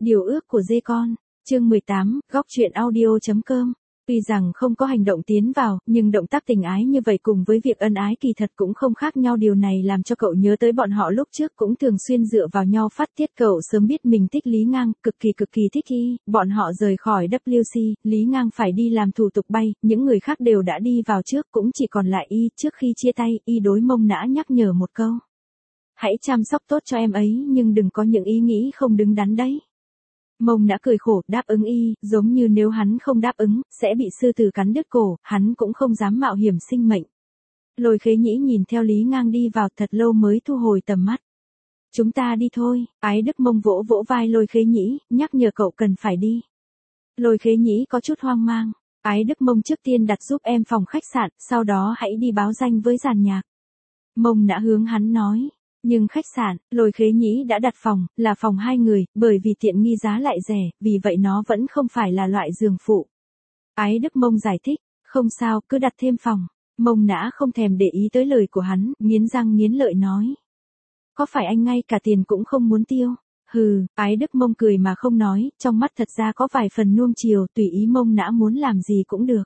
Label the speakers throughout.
Speaker 1: Điều ước của dê con, chương 18, góc truyện audio.com. Tuy rằng không có hành động tiến vào, nhưng động tác tình ái như vậy cùng với việc ân ái kỳ thật cũng không khác nhau. Điều này làm cho cậu nhớ tới bọn họ lúc trước cũng thường xuyên dựa vào nhau phát tiết. Cậu sớm biết mình thích Lý Ngang, cực kỳ thích y. Bọn họ rời khỏi WC, Lý Ngang phải đi làm thủ tục bay, những người khác đều đã đi vào trước, cũng chỉ còn lại y. Trước khi chia tay, y đối Mông Nã nhắc nhở một câu. Hãy chăm sóc tốt cho em ấy, nhưng đừng có những ý nghĩ không đứng đắn đấy. Mông Nã cười khổ, đáp ứng y, giống như nếu hắn không đáp ứng, sẽ bị sư tử cắn đứt cổ, hắn cũng không dám mạo hiểm sinh mệnh. Lôi Khế Nhĩ nhìn theo Lý Ngang đi vào thật lâu mới thu hồi tầm mắt. Chúng ta đi thôi, Ái Đức Mông vỗ vỗ vai Lôi Khế Nhĩ, nhắc nhở cậu cần phải đi. Lôi Khế Nhĩ có chút hoang mang, Ái Đức Mông trước tiên đặt giúp em phòng khách sạn, sau đó hãy đi báo danh với dàn nhạc. Mông Nã hướng hắn nói. Nhưng khách sạn, Lôi Khế Nhĩ đã đặt phòng, là phòng 2 người, bởi vì tiện nghi giá lại rẻ, vì vậy nó vẫn không phải là loại giường phụ. Ái Đức Mông giải thích, không sao, cứ đặt thêm phòng. Mông Nã không thèm để ý tới lời của hắn, nghiến răng nghiến lợi nói. Có phải anh ngay cả tiền cũng không muốn tiêu? Hừ, Ái Đức Mông cười mà không nói, trong mắt thật ra có vài phần nuông chiều, tùy ý Mông Nã muốn làm gì cũng được.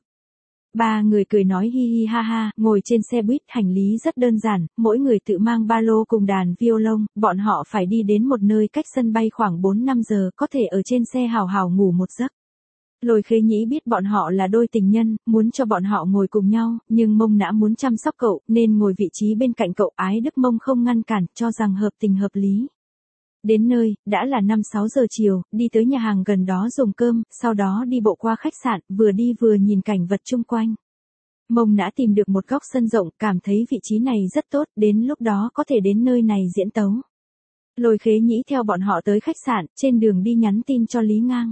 Speaker 1: Ba người cười nói hi hi ha ha, ngồi trên xe buýt, hành lý rất đơn giản, mỗi người tự mang ba lô cùng đàn violon, bọn họ phải đi đến một nơi cách sân bay khoảng 4-5 giờ, có thể ở trên xe hào hào ngủ một giấc. Lôi Khế Nhĩ biết bọn họ là đôi tình nhân, muốn cho bọn họ ngồi cùng nhau, nhưng Mông Nã muốn chăm sóc cậu, nên ngồi vị trí bên cạnh cậu. Ái Đức Mông không ngăn cản, cho rằng hợp tình hợp lý. Đến nơi, đã là 5-6 giờ chiều, đi tới nhà hàng gần đó dùng cơm, sau đó đi bộ qua khách sạn, vừa đi vừa nhìn cảnh vật chung quanh. Mông Nã tìm được một góc sân rộng, cảm thấy vị trí này rất tốt, đến lúc đó có thể đến nơi này diễn tấu. Lôi Khế Nhĩ theo bọn họ tới khách sạn, trên đường đi nhắn tin cho Lý Ngang.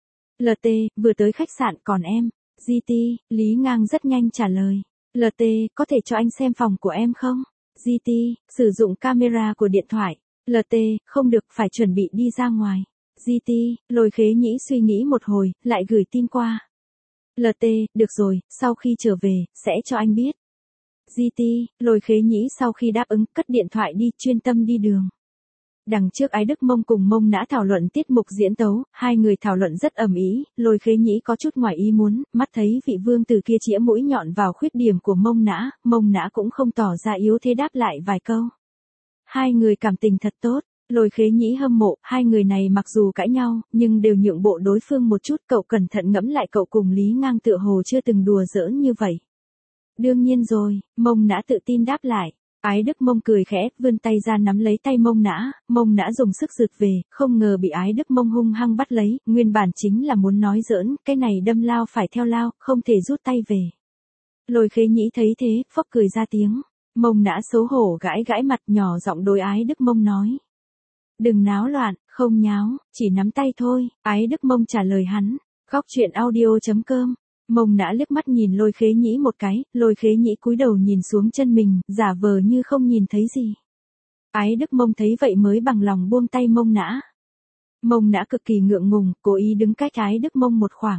Speaker 1: LT, vừa tới khách sạn, còn em? GT, Lý Ngang rất nhanh trả lời. LT, có thể cho anh xem phòng của em không? GT, sử dụng camera của điện thoại. LT, không được, phải chuẩn bị đi ra ngoài. GT, Lôi Khế Nhĩ suy nghĩ một hồi, lại gửi tin qua. LT, được rồi, sau khi trở về, sẽ cho anh biết. GT, Lôi Khế Nhĩ sau khi đáp ứng, cất điện thoại đi, chuyên tâm đi đường. Đằng trước Ái Đức Mông cùng Mông Nã thảo luận tiết mục diễn tấu, hai người thảo luận rất ầm ĩ. Lôi Khế Nhĩ có chút ngoài ý muốn, mắt thấy vị vương tử kia chĩa mũi nhọn vào khuyết điểm của Mông Nã cũng không tỏ ra yếu thế đáp lại vài câu. Hai người cảm tình thật tốt, Lôi Khế Nhĩ hâm mộ, hai người này mặc dù cãi nhau, nhưng đều nhượng bộ đối phương một chút. Cậu cẩn thận ngẫm lại, cậu cùng Lý Ngang tựa hồ chưa từng đùa giỡn như vậy. Đương nhiên rồi, Mông Nã tự tin đáp lại. Ái Đức Mông cười khẽ, vươn tay ra nắm lấy tay Mông Nã dùng sức rượt về, không ngờ bị Ái Đức Mông hung hăng bắt lấy, nguyên bản chính là muốn nói giỡn, cái này đâm lao phải theo lao, không thể rút tay về. Lôi Khế Nhĩ thấy thế, phốc cười ra tiếng. Mông Nã xấu hổ gãi gãi mặt, nhỏ giọng đối Ái Đức Mông nói. Đừng náo loạn, không nháo, chỉ nắm tay thôi. Ái Đức Mông trả lời hắn. Góc truyện audio.com. Mông Nã liếc mắt nhìn Lôi Khế Nhĩ một cái, Lôi Khế Nhĩ cúi đầu nhìn xuống chân mình, giả vờ như không nhìn thấy gì. Ái Đức Mông thấy vậy mới bằng lòng buông tay Mông Nã. Mông Nã cực kỳ ngượng ngùng, cố ý đứng cách Ái Đức Mông một khoảng.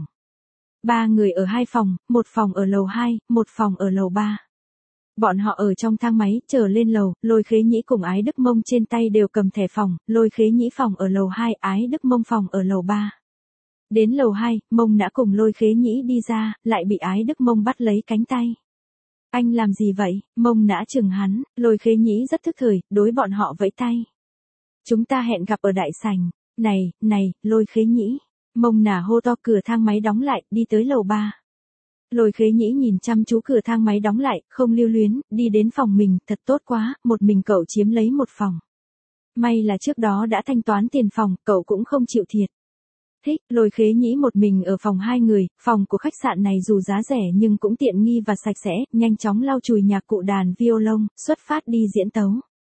Speaker 1: Ba người ở 2 phòng, một phòng ở lầu 2, một phòng ở lầu 3. Bọn họ ở trong thang máy, chờ lên lầu, Lôi Khế Nhĩ cùng Ái Đức Mông trên tay đều cầm thẻ phòng, Lôi Khế Nhĩ phòng ở lầu 2, Ái Đức Mông phòng ở lầu 3. Đến lầu 2, Mông Nã cùng Lôi Khế Nhĩ đi ra, lại bị Ái Đức Mông bắt lấy cánh tay. Anh làm gì vậy? Mông Nã chừng hắn, Lôi Khế Nhĩ rất thức thời, đối bọn họ vẫy tay. Chúng ta hẹn gặp ở đại sảnh. Này, Lôi Khế Nhĩ. Mông Nã hô to, cửa thang máy đóng lại, đi tới lầu 3. Lôi Khế Nhĩ nhìn chăm chú cửa thang máy đóng lại, không lưu luyến, đi đến phòng mình, thật tốt quá, một mình cậu chiếm lấy một phòng. May là trước đó đã thanh toán tiền phòng, cậu cũng không chịu thiệt. Thích, Lôi Khế Nhĩ một mình ở phòng 2 người, phòng của khách sạn này dù giá rẻ nhưng cũng tiện nghi và sạch sẽ, nhanh chóng lau chùi nhạc cụ đàn violon, xuất phát đi diễn tấu.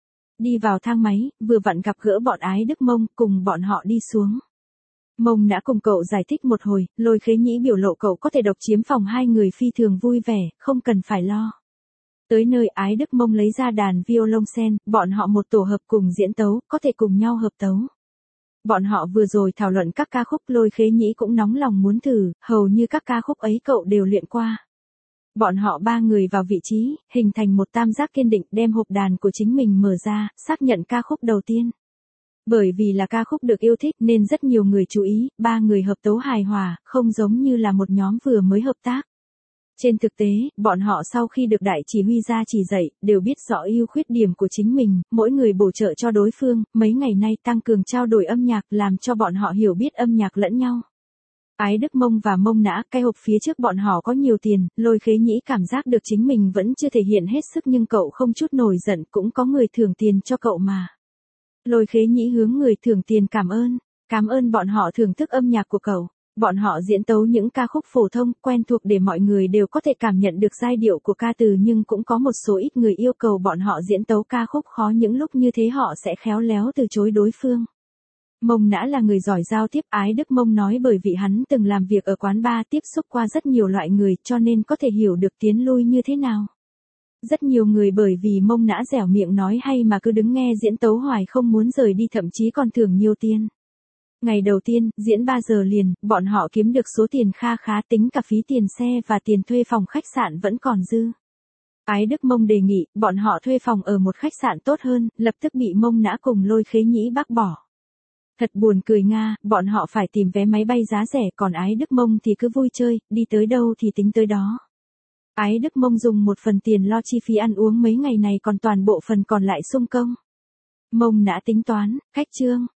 Speaker 1: Đi vào thang máy, vừa vặn gặp gỡ bọn Ái Đức Mông, cùng bọn họ đi xuống. Mông Nã cùng cậu giải thích một hồi, Lôi Khế Nhĩ biểu lộ cậu có thể độc chiếm phòng 2 người phi thường vui vẻ, không cần phải lo. Tới nơi Ái Đức Mông lấy ra đàn violoncel, bọn họ một tổ hợp cùng diễn tấu, có thể cùng nhau hợp tấu. Bọn họ vừa rồi thảo luận các ca khúc, Lôi Khế Nhĩ cũng nóng lòng muốn thử, hầu như các ca khúc ấy cậu đều luyện qua. Bọn họ 3 người vào vị trí, hình thành một tam giác kiên định, đem hộp đàn của chính mình mở ra, xác nhận ca khúc đầu tiên. Bởi vì là ca khúc được yêu thích nên rất nhiều người chú ý, ba người hợp tấu hài hòa, không giống như là một nhóm vừa mới hợp tác. Trên thực tế, bọn họ sau khi được đại chỉ huy gia chỉ dạy, đều biết rõ ưu khuyết điểm của chính mình, mỗi người bổ trợ cho đối phương, mấy ngày nay tăng cường trao đổi âm nhạc làm cho bọn họ hiểu biết âm nhạc lẫn nhau. Ái Đức Mông và Mông Nã, cái hộp phía trước bọn họ có nhiều tiền, Lôi Khế Nhĩ cảm giác được chính mình vẫn chưa thể hiện hết sức nhưng cậu không chút nổi giận, cũng có người thưởng tiền cho cậu mà. Lôi Khế Nhĩ hướng người thưởng tiền cảm ơn bọn họ thưởng thức âm nhạc của cậu. Bọn họ diễn tấu những ca khúc phổ thông, quen thuộc để mọi người đều có thể cảm nhận được giai điệu của ca từ nhưng cũng có một số ít người yêu cầu bọn họ diễn tấu ca khúc khó những lúc như thế họ sẽ khéo léo từ chối đối phương. Mông Nã là người giỏi giao tiếp, Ái Đức Mông nói bởi vì hắn từng làm việc ở quán bar tiếp xúc qua rất nhiều loại người cho nên có thể hiểu được tiến lui như thế nào. Rất nhiều người bởi vì Mông Nã dẻo miệng nói hay mà cứ đứng nghe diễn tấu hoài không muốn rời đi thậm chí còn thưởng nhiều tiền. Ngày đầu tiên, diễn 3 giờ liền, bọn họ kiếm được số tiền kha khá tính cả phí tiền xe và tiền thuê phòng khách sạn vẫn còn dư. Ái Đức Mông đề nghị, bọn họ thuê phòng ở một khách sạn tốt hơn, lập tức bị Mông Nã cùng Lôi Khế Nhĩ bác bỏ. Thật buồn cười nga, bọn họ phải tìm vé máy bay giá rẻ còn Ái Đức Mông thì cứ vui chơi, đi tới đâu thì tính tới đó. Ái Đức Mông dùng một phần tiền lo chi phí ăn uống mấy ngày này còn toàn bộ phần còn lại sung công. Mông Nã tính toán, khách trương,